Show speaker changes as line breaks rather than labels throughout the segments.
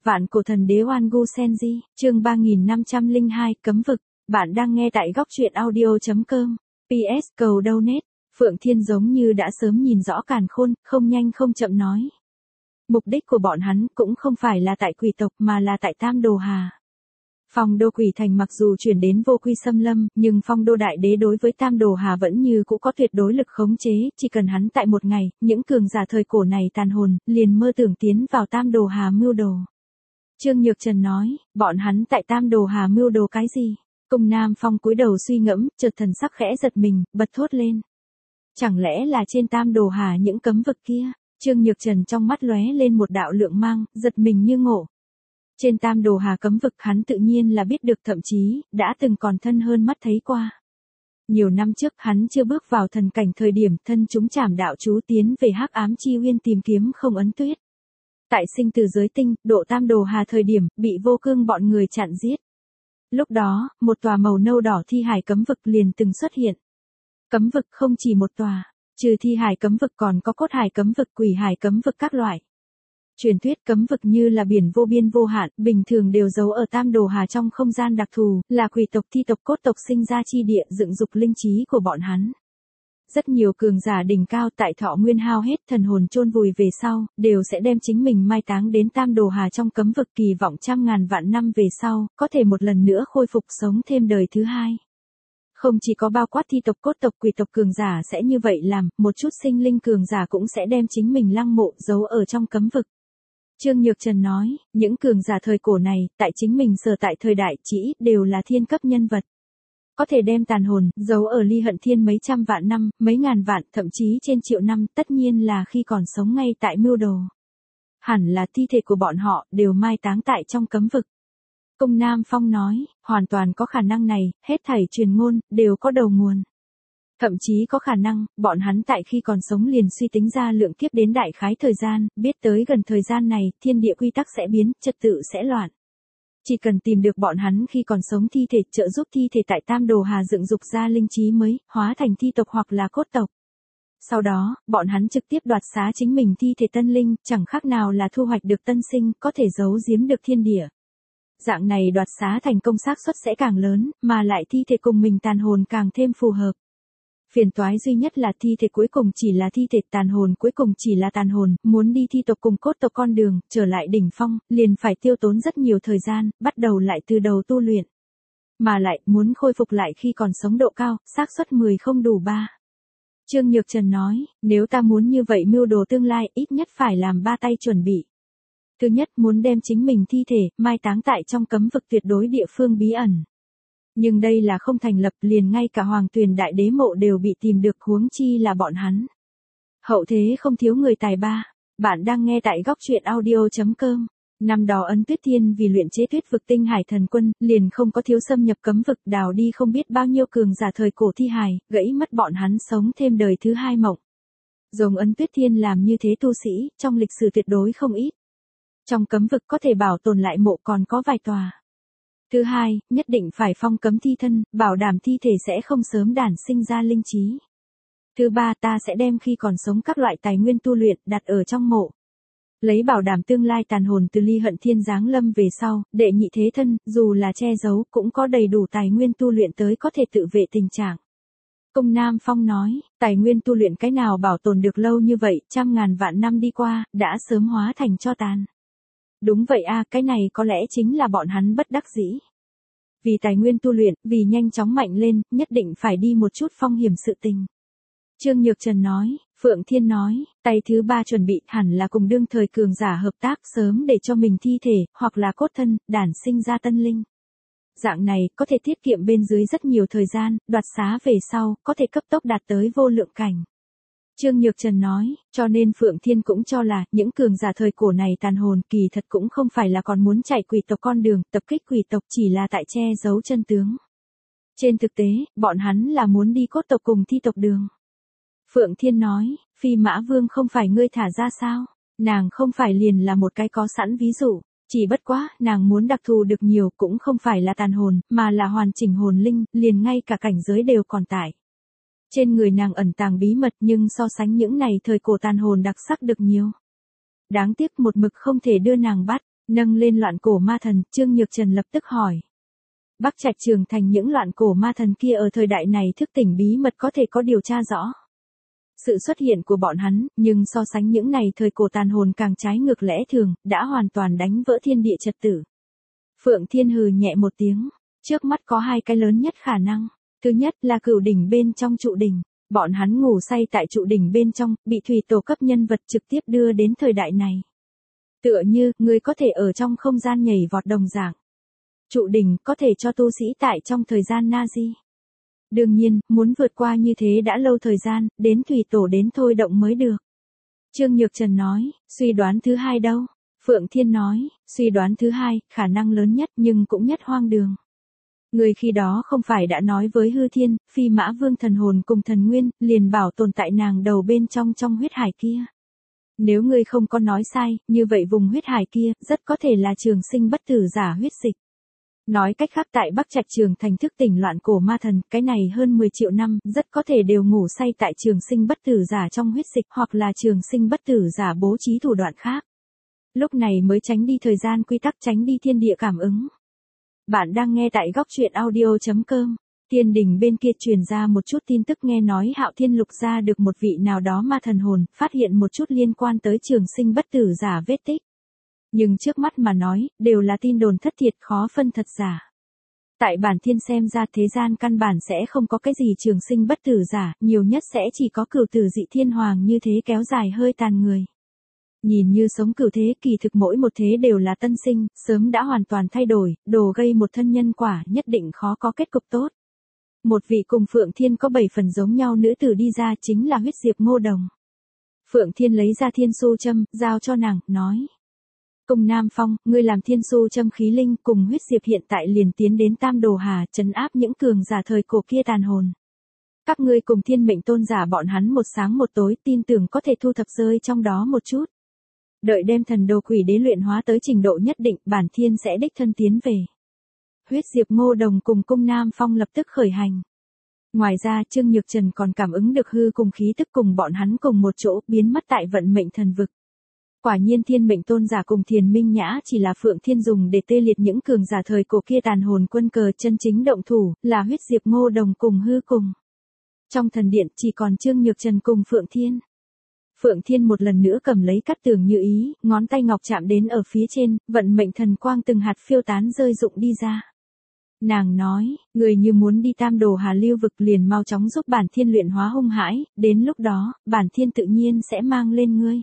Vạn cổ thần đế Oan Gu Senji, chương 3502, cấm vực. Bạn đang nghe tại góc truyện audio.com. PS cầu donate. Phượng Thiên giống như đã sớm nhìn rõ càn khôn, không nhanh không chậm nói. Mục đích của bọn hắn cũng không phải là tại quỷ tộc mà là tại Tam Đồ Hà. Phong đô quỷ thành mặc dù chuyển đến vô quy xâm lâm, nhưng phong đô đại đế đối với Tam Đồ Hà vẫn như cũ có tuyệt đối lực khống chế, chỉ cần hắn tại một ngày, những cường giả thời cổ này tàn hồn, liền mơ tưởng tiến vào Tam Đồ Hà mưu đồ. Trương Nhược Trần nói, bọn hắn tại Tam Đồ Hà mưu đồ cái gì? Cung Nam Phong cúi đầu suy ngẫm, chợt thần sắc khẽ giật mình, bật thốt lên. Chẳng lẽ là trên Tam Đồ Hà những cấm vực kia? Trương Nhược Trần trong mắt lóe lên một đạo lượng mang, giật mình như ngộ. Trên Tam Đồ Hà cấm vực hắn tự nhiên là biết được, thậm chí đã từng còn thân hơn mắt thấy qua. Nhiều năm trước hắn chưa bước vào thần cảnh thời điểm thân chúng trảm đạo chú tiến về Hắc Ám Chi Uyên tìm kiếm Không Ấn Tuyết. Tại sinh tử giới tinh, độ Tam Đồ Hà thời điểm, bị Vô Cương bọn người chặn giết. Lúc đó, một tòa màu nâu đỏ thi hải cấm vực liền từng xuất hiện. Cấm vực không chỉ một tòa, trừ thi hải cấm vực còn có cốt hải cấm vực, quỷ hải cấm vực các loại. Truyền thuyết cấm vực như là biển vô biên vô hạn, bình thường đều giấu ở Tam Đồ Hà trong không gian đặc thù, là quỷ tộc thi tộc cốt tộc sinh ra chi địa dựng dục linh trí của bọn hắn. Rất nhiều cường giả đỉnh cao tại thọ nguyên hao hết, thần hồn chôn vùi về sau, đều sẽ đem chính mình mai táng đến Tam Đồ Hà trong cấm vực, kỳ vọng trăm ngàn vạn năm về sau, có thể một lần nữa khôi phục sống thêm đời thứ hai. Không chỉ có bao quát thi tộc cốt tộc quỷ tộc cường giả sẽ như vậy làm, một chút sinh linh cường giả cũng sẽ đem chính mình lăng mộ giấu ở trong cấm vực. Trương Nhược Trần nói, những cường giả thời cổ này, tại chính mình sở tại thời đại chỉ đều là thiên cấp nhân vật. Có thể đem tàn hồn, giấu ở ly hận thiên mấy trăm vạn năm, mấy ngàn vạn, thậm chí trên triệu năm, tất nhiên là khi còn sống ngay tại mưu đồ. Hẳn là thi thể của bọn họ, đều mai táng tại trong cấm vực. Cung Nam Phong nói, hoàn toàn có khả năng này, hết thảy truyền ngôn, đều có đầu nguồn. Thậm chí có khả năng, bọn hắn tại khi còn sống liền suy tính ra lượng kiếp đến đại khái thời gian, biết tới gần thời gian này, thiên địa quy tắc sẽ biến, trật tự sẽ loạn. Chỉ cần tìm được bọn hắn khi còn sống thi thể, trợ giúp thi thể tại Tam Đồ Hà dựng dục ra linh trí mới, hóa thành thi tộc hoặc là cốt tộc. Sau đó, bọn hắn trực tiếp đoạt xá chính mình thi thể tân linh, chẳng khác nào là thu hoạch được tân sinh, có thể giấu giếm được thiên địa. Dạng này đoạt xá thành công xác suất sẽ càng lớn, mà lại thi thể cùng mình tàn hồn càng thêm phù hợp. Phiền toái duy nhất là thi thể cuối cùng chỉ là thi thể, tàn hồn cuối cùng chỉ là tàn hồn, muốn đi thi tộc cùng cốt tộc con đường, trở lại đỉnh phong, liền phải tiêu tốn rất nhiều thời gian, bắt đầu lại từ đầu tu luyện. Mà lại, muốn khôi phục lại khi còn sống độ cao, xác suất 10 không đủ 3. Trương Nhược Trần nói, nếu ta muốn như vậy mưu đồ tương lai, ít nhất phải làm 3 tay chuẩn bị. Thứ nhất, muốn đem chính mình thi thể, mai táng tại trong cấm vực tuyệt đối địa phương bí ẩn. Nhưng đây là không thành lập, liền ngay cả Hoàng Tuyền Đại Đế mộ đều bị tìm được, huống chi là bọn hắn. Hậu thế không thiếu người tài ba. Bạn đang nghe tại góc truyện audio.com. Năm đó Ấn Tuyết Thiên vì luyện chế Tuyết vực tinh hải thần quân, liền không có thiếu xâm nhập cấm vực, đào đi không biết bao nhiêu cường giả thời cổ thi hài, gãy mất bọn hắn sống thêm đời thứ hai mộng. Dùng Ấn Tuyết Thiên làm như thế tu sĩ, trong lịch sử tuyệt đối không ít. Trong cấm vực có thể bảo tồn lại mộ còn có vài tòa. Thứ hai, nhất định phải phong cấm thi thân, bảo đảm thi thể sẽ không sớm đản sinh ra linh trí. Thứ ba, ta sẽ đem khi còn sống các loại tài nguyên tu luyện đặt ở trong mộ. Lấy bảo đảm tương lai tàn hồn từ ly hận thiên giáng lâm về sau, đệ nhị thế thân, dù là che giấu, cũng có đầy đủ tài nguyên tu luyện tới có thể tự vệ tình trạng. Cung Nam Phong nói, tài nguyên tu luyện cái nào bảo tồn được lâu như vậy, trăm ngàn vạn năm đi qua, đã sớm hóa thành tro tàn. Đúng vậy a, cái này có lẽ chính là bọn hắn bất đắc dĩ. Vì tài nguyên tu luyện, vì nhanh chóng mạnh lên, nhất định phải đi một chút phong hiểm sự tình. Trương Nhược Trần nói, Phượng Thiên nói, tay thứ ba chuẩn bị hẳn là cùng đương thời cường giả hợp tác sớm để cho mình thi thể, hoặc là cốt thân, đản sinh ra tân linh. Dạng này, có thể tiết kiệm bên dưới rất nhiều thời gian, đoạt xá về sau, có thể cấp tốc đạt tới vô lượng cảnh. Trương Nhược Trần nói, cho nên Phượng Thiên cũng cho là, những cường giả thời cổ này tàn hồn kỳ thật cũng không phải là còn muốn chạy quỷ tộc con đường, tập kích quỷ tộc chỉ là tại che giấu chân tướng. Trên thực tế, bọn hắn là muốn đi cốt tộc cùng thi tộc đường. Phượng Thiên nói, Phi Mã Vương không phải ngươi thả ra sao? Nàng không phải liền là một cái có sẵn ví dụ, chỉ bất quá, nàng muốn đặc thù được nhiều cũng không phải là tàn hồn, mà là hoàn chỉnh hồn linh, liền ngay cả cảnh giới đều còn tại. Trên người nàng ẩn tàng bí mật nhưng so sánh những này thời cổ tàn hồn đặc sắc được nhiều. Đáng tiếc một mực không thể đưa nàng bắt. Nâng lên loạn cổ ma thần, Trương Nhược Trần lập tức hỏi. Bắc Trạch Trường Thành những loạn cổ ma thần kia ở thời đại này thức tỉnh bí mật có thể có điều tra rõ sự xuất hiện của bọn hắn, nhưng so sánh những này thời cổ tàn hồn càng trái ngược lẽ thường, đã hoàn toàn đánh vỡ thiên địa trật tự. Phượng Thiên hừ nhẹ một tiếng, trước mắt có hai cái lớn nhất khả năng. Thứ nhất là cửu đỉnh bên trong trụ đỉnh, bọn hắn ngủ say tại trụ đỉnh bên trong, bị thủy tổ cấp nhân vật trực tiếp đưa đến thời đại này. Tựa như, người có thể ở trong không gian nhảy vọt đồng dạng. Trụ đỉnh có thể cho tu sĩ tại trong thời gian Nazi. Đương nhiên, muốn vượt qua như thế đã lâu thời gian, đến thủy tổ đến thôi động mới được. Trương Nhược Trần nói, suy đoán thứ hai đâu? Phượng Thiên nói, suy đoán thứ hai, khả năng lớn nhất nhưng cũng nhất hoang đường. Người khi đó không phải đã nói với Hư Thiên, Phi Mã Vương thần hồn cùng thần nguyên, liền bảo tồn tại nàng đầu bên trong huyết hải kia. Nếu ngươi không có nói sai, như vậy vùng huyết hải kia, rất có thể là trường sinh bất tử giả huyết dịch. Nói cách khác tại Bắc Trạch Trường Thành thức tỉnh loạn cổ ma thần, cái này hơn 10 triệu năm, rất có thể đều ngủ say tại trường sinh bất tử giả trong huyết dịch hoặc là trường sinh bất tử giả bố trí thủ đoạn khác. Lúc này mới tránh đi thời gian quy tắc, tránh đi thiên địa cảm ứng. Bạn đang nghe tại góc truyện audio.com. Tiên đình bên kia truyền ra một chút tin tức, nghe nói Hạo Thiên lục ra được một vị nào đó ma thần hồn, phát hiện một chút liên quan tới trường sinh bất tử giả vết tích. Nhưng trước mắt mà nói, đều là tin đồn thất thiệt, khó phân thật giả. Tại bản thiên xem ra thế gian căn bản sẽ không có cái gì trường sinh bất tử giả, nhiều nhất sẽ chỉ có cửu tử dị thiên hoàng như thế kéo dài hơi tàn người. Nhìn như sống cửu thế, kỳ thực mỗi một thế đều là tân sinh, sớm đã hoàn toàn thay đổi, đồ gây một thân nhân quả nhất định khó có kết cục tốt. Một vị cùng Phượng Thiên có 7 phần giống nhau nữ tử đi ra chính là huyết diệp Ngô Đồng. Phượng Thiên lấy ra thiên su châm, giao cho nàng, nói. Cùng Nam Phong, ngươi làm thiên su châm khí linh, cùng huyết diệp hiện tại liền tiến đến Tam Đồ Hà, trấn áp những cường giả thời cổ kia tàn hồn. Các ngươi cùng thiên mệnh tôn giả bọn hắn một sáng một tối, tin tưởng có thể thu thập rơi trong đó một chút. Đợi đem thần đồ quỷ đế luyện hóa tới trình độ nhất định, bản thiên sẽ đích thân tiến về. Huyết diệp Ngô Đồng cùng Cung Nam Phong lập tức khởi hành. Ngoài ra Trương Nhược Trần còn cảm ứng được hư cùng khí tức cùng bọn hắn cùng một chỗ, biến mất tại vận mệnh thần vực. Quả nhiên thiên mệnh tôn giả cùng Thiền Minh Nhã chỉ là Phượng Thiên dùng để tê liệt những cường giả thời cổ kia tàn hồn quân cờ, chân chính động thủ là huyết diệp Ngô Đồng cùng hư cùng. Trong thần điện chỉ còn Trương Nhược Trần cùng Phượng Thiên. Phượng Thiên một lần nữa cầm lấy cắt tường như ý, ngón tay ngọc chạm đến ở phía trên, vận mệnh thần quang từng hạt phiêu tán rơi rụng đi ra. Nàng nói, người như muốn đi Tam Đồ Hà lưu vực liền mau chóng giúp bản thiên luyện hóa hung hãi, đến lúc đó, bản thiên tự nhiên sẽ mang lên ngươi.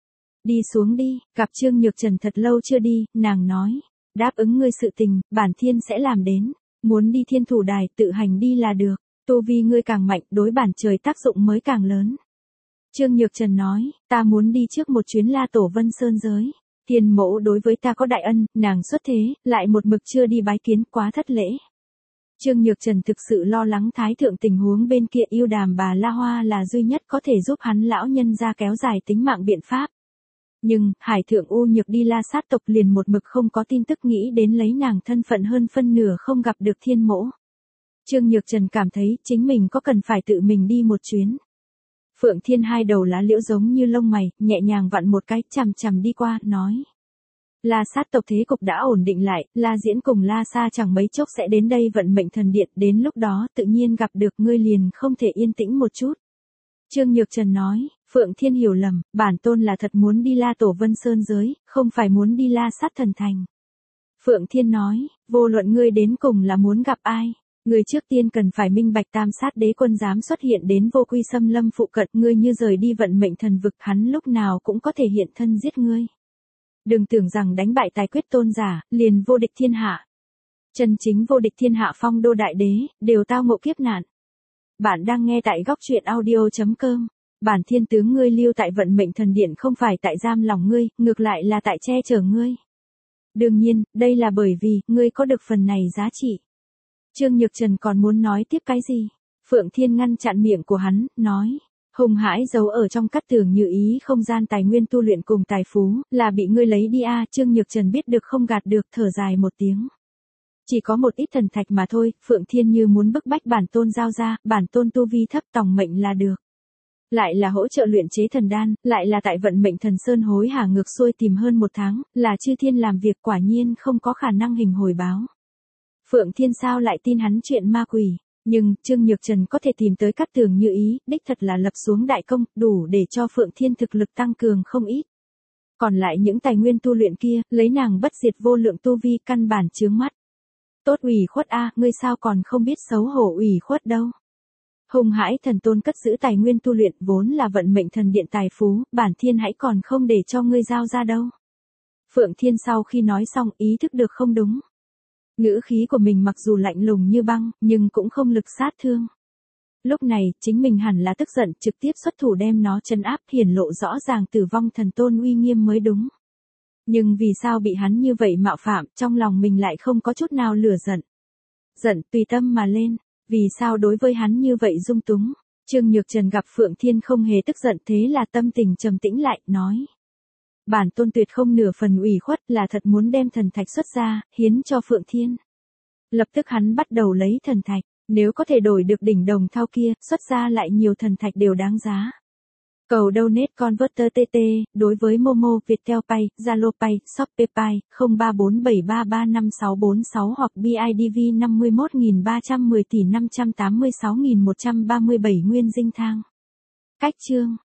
Đi xuống đi, gặp Trương Nhược Trần thật lâu chưa đi, nàng nói, đáp ứng ngươi sự tình, bản thiên sẽ làm đến, muốn đi Thiên Thủ Đài tự hành đi là được, tu vi ngươi càng mạnh đối bản trời tác dụng mới càng lớn. Trương Nhược Trần nói, ta muốn đi trước một chuyến La Tổ Vân Sơn giới. Thiên mẫu đối với ta có đại ân, nàng xuất thế, lại một mực chưa đi bái kiến, quá thất lễ. Trương Nhược Trần thực sự lo lắng thái thượng tình huống bên kia, yêu đàm bà La Hoa là duy nhất có thể giúp hắn lão nhân ra kéo dài tính mạng biện pháp. Nhưng, Hải Thượng U Nhược đi La Sát tộc liền một mực không có tin tức, nghĩ đến lấy nàng thân phận hơn phân nửa không gặp được thiên mẫu. Trương Nhược Trần cảm thấy chính mình có cần phải tự mình đi một chuyến. Phượng Thiên hai đầu lá liễu giống như lông mày, nhẹ nhàng vặn một cái, chằm chằm đi qua, nói. La Sát tộc thế cục đã ổn định lại, La Diễn cùng La Sa chẳng mấy chốc sẽ đến đây vận mệnh thần điện, đến lúc đó tự nhiên gặp được ngươi liền không thể yên tĩnh một chút. Trương Nhược Trần nói, Phượng Thiên hiểu lầm, bản tôn là thật muốn đi La Tổ Vân Sơn giới, không phải muốn đi La Sát thần thành. Phượng Thiên nói, vô luận ngươi đến cùng là muốn gặp ai. Ngươi trước tiên cần phải minh bạch Tam Sát đế quân dám xuất hiện đến Vô Quy Xâm Lâm phụ cận, ngươi như rời đi vận mệnh thần vực, hắn lúc nào cũng có thể hiện thân giết ngươi. Đừng tưởng rằng đánh bại tài quyết tôn giả, liền vô địch thiên hạ. Chân chính vô địch thiên hạ phong đô đại đế, đều tao ngộ kiếp nạn. Bạn đang nghe tại góc truyện audio.com. Bản thiên tướng ngươi lưu tại vận mệnh thần điện không phải tại giam lòng ngươi, ngược lại là tại che chở ngươi. Đương nhiên, đây là bởi vì, ngươi có được phần này giá trị. Trương Nhược Trần còn muốn nói tiếp cái gì? Phượng Thiên ngăn chặn miệng của hắn, nói. Hùng hãi giấu ở trong cắt tường như ý không gian tài nguyên tu luyện cùng tài phú, là bị ngươi lấy đi à? Trương Nhược Trần biết được không gạt được, thở dài một tiếng. Chỉ có một ít thần thạch mà thôi, Phượng Thiên như muốn bức bách bản tôn giao ra, bản tôn tu vi thấp tòng mệnh là được. Lại là hỗ trợ luyện chế thần đan, lại là tại vận mệnh thần sơn hối hả ngược xuôi tìm hơn 1 tháng, là chư thiên làm việc quả nhiên không có khả năng hình hồi báo. Phượng Thiên sao lại tin hắn chuyện ma quỷ, nhưng Trương Nhược Trần có thể tìm tới Cát Tường Như ý, đích thật là lập xuống đại công, đủ để cho Phượng Thiên thực lực tăng cường không ít. Còn lại những tài nguyên tu luyện kia, lấy nàng bất diệt vô lượng tu vi căn bản chướng mắt. Tốt ủy khuất a, ngươi sao còn không biết xấu hổ ủy khuất đâu. Hùng Hãi Thần Tôn cất giữ tài nguyên tu luyện vốn là vận mệnh thần điện tài phú, bản thiên hãy còn không để cho ngươi giao ra đâu. Phượng Thiên sau khi nói xong ý thức được không đúng. Ngữ khí của mình mặc dù lạnh lùng như băng, nhưng cũng không lực sát thương. Lúc này, chính mình hẳn là tức giận trực tiếp xuất thủ đem nó trấn áp hiển lộ rõ ràng tử vong thần tôn uy nghiêm mới đúng. Nhưng vì sao bị hắn như vậy mạo phạm, trong lòng mình lại không có chút nào lửa giận. Giận tùy tâm mà lên, vì sao đối với hắn như vậy dung túng. Trương Nhược Trần gặp Phượng Thiên không hề tức giận thế là tâm tình trầm tĩnh lại, nói. Bản tôn tuyệt không nửa phần ủy khuất là thật muốn đem thần thạch xuất ra, hiến cho Phượng Thiên. Lập tức hắn bắt đầu lấy thần thạch, nếu có thể đổi được đỉnh đồng thau kia, xuất ra lại nhiều thần thạch đều đáng giá. Cầu donate converter TT, đối với Momo, Viettel Pay, Zalo Pay, Shopee Pay, 0347335646 hoặc BIDV 51310 tỷ 586.137 nguyên dinh thang. Cách chương